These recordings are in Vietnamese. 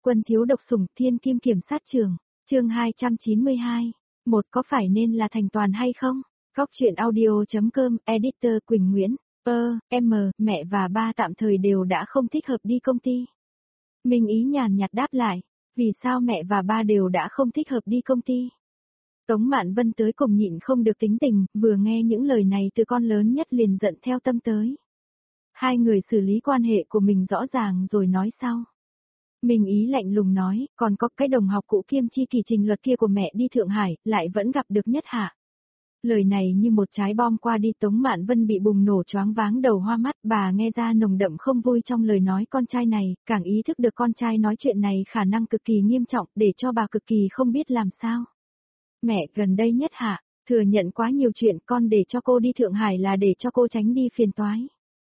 Quân thiếu độc sủng thiên kim kiểm sát trường, chương 292. Một có phải nên là thành toàn hay không? Góc chuyện audio.com, editor Quỳnh Nguyễn, mẹ và ba tạm thời đều đã không thích hợp đi công ty. Minh Ý nhàn nhạt đáp lại, vì sao mẹ và ba đều đã không thích hợp đi công ty? Tống Mạn Vân tới cùng nhịn không được tính tình, vừa nghe những lời này từ con lớn nhất liền giận theo tâm tới. Hai người xử lý quan hệ của mình rõ ràng rồi nói sau. Minh Ý lạnh lùng nói, còn có cái đồng học cũ kiêm chi kỳ trình luật kia của mẹ đi Thượng Hải, lại vẫn gặp được Nhất Hạ. Lời này như một trái bom qua đi, Tống Mạn Vân bị bùng nổ choáng váng đầu hoa mắt, bà nghe ra nồng đậm không vui trong lời nói con trai này, càng ý thức được con trai nói chuyện này khả năng cực kỳ nghiêm trọng, để cho bà cực kỳ không biết làm sao. Mẹ, gần đây Nhất Hạ, thừa nhận quá nhiều chuyện, con để cho cô đi Thượng Hải là để cho cô tránh đi phiền toái.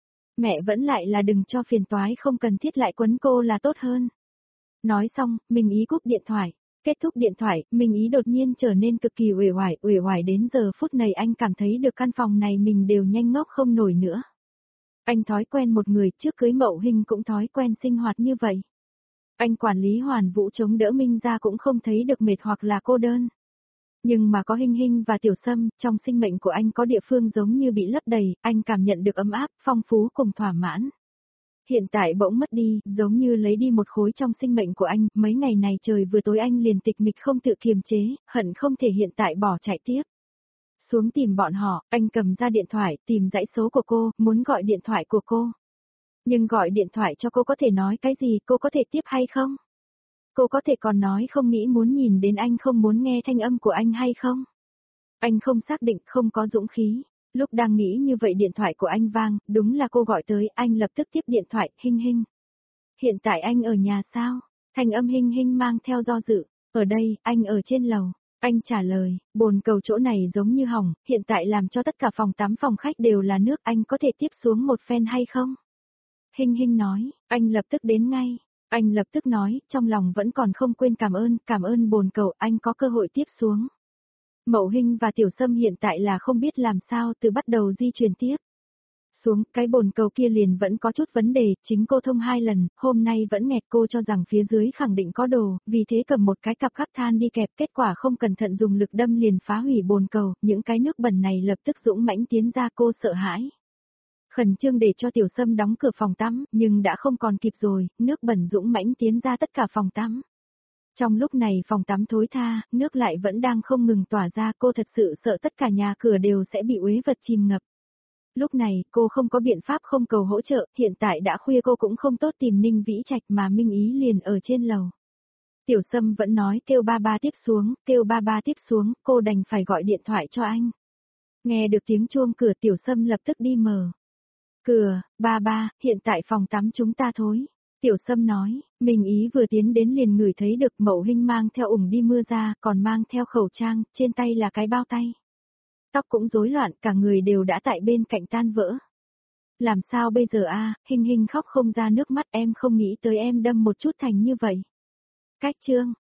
Mẹ vẫn lại là đừng cho phiền toái không cần thiết lại quấn cô là tốt hơn. Nói xong, Minh Ý cúp điện thoại. Kết thúc điện thoại, Minh Ý đột nhiên trở nên cực kỳ uể oải đến giờ phút này anh cảm thấy được căn phòng này mình đều nhanh ngốc không nổi nữa. Anh thói quen một người, trước cưới Mậu Hinh cũng thói quen sinh hoạt như vậy. Anh quản lý Hoàn Vũ chống đỡ Minh ra cũng không thấy được mệt hoặc là cô đơn. Nhưng mà có Hinh Hinh và Tiểu Sâm, trong sinh mệnh của anh có địa phương giống như bị lấp đầy, anh cảm nhận được ấm áp, phong phú cùng thỏa mãn. Hiện tại bỗng mất đi, giống như lấy đi một khối trong sinh mệnh của anh, mấy ngày này trời vừa tối anh liền tịch mịch không tự kiềm chế, hận không thể hiện tại bỏ chạy tiếp. Xuống tìm bọn họ, anh cầm ra điện thoại, tìm dãy số của cô, muốn gọi điện thoại của cô. Nhưng gọi điện thoại cho cô có thể nói cái gì, cô có thể tiếp hay không? Cô có thể còn nói không nghĩ muốn nhìn đến anh, không muốn nghe thanh âm của anh hay không? Anh không xác định, không có dũng khí. Lúc đang nghĩ như vậy điện thoại của anh vang, đúng là cô gọi tới, anh lập tức tiếp điện thoại, Hinh Hinh. Hiện tại anh ở nhà sao? Thanh âm Hinh Hinh mang theo do dự, ở đây, anh ở trên lầu. Anh trả lời, bồn cầu chỗ này giống như hỏng, hiện tại làm cho tất cả phòng tắm phòng khách đều là nước, anh có thể tiếp xuống một phen hay không? Hinh Hinh nói, anh lập tức đến ngay. Anh lập tức nói, trong lòng vẫn còn không quên cảm ơn bồn cầu, anh có cơ hội tiếp xuống. Mậu Hinh và Tiểu Sâm hiện tại là không biết làm sao từ bắt đầu di chuyển tiếp. Xuống, cái bồn cầu kia liền vẫn có chút vấn đề, chính cô thông 2 lần, hôm nay vẫn nghẹt, cô cho rằng phía dưới khẳng định có đồ, vì thế cầm một cái cặp khắc than đi kẹp, kết quả không cẩn thận dùng lực đâm liền phá hủy bồn cầu, những cái nước bẩn này lập tức dũng mãnh tiến ra, cô sợ hãi. Khẩn trương để cho Tiểu Sâm đóng cửa phòng tắm, nhưng đã không còn kịp rồi, nước bẩn dũng mãnh tiến ra tất cả phòng tắm. Trong lúc này phòng tắm thối tha, nước lại vẫn đang không ngừng tỏa ra, cô thật sự sợ tất cả nhà cửa đều sẽ bị uế vật chìm ngập. Lúc này, cô không có biện pháp không cầu hỗ trợ, hiện tại đã khuya cô cũng không tốt tìm Ninh Vĩ Trạch mà Minh Ý liền ở trên lầu. Tiểu Sâm vẫn nói kêu ba ba tiếp xuống, cô đành phải gọi điện thoại cho anh. Nghe được tiếng chuông cửa, Tiểu Sâm lập tức đi mở cửa, ba, hiện tại phòng tắm chúng ta thối. Tiểu Sâm nói, Minh Ý vừa tiến đến liền ngửi thấy được Mậu Hinh mang theo ủng đi mưa ra, còn mang theo khẩu trang, trên tay là cái bao tay. Tóc cũng rối loạn, cả người đều đã tại bên cạnh tan vỡ. Làm sao bây giờ a? Hinh Hinh khóc không ra nước mắt, em không nghĩ tới em đâm một chút thành như vậy. Cách chương,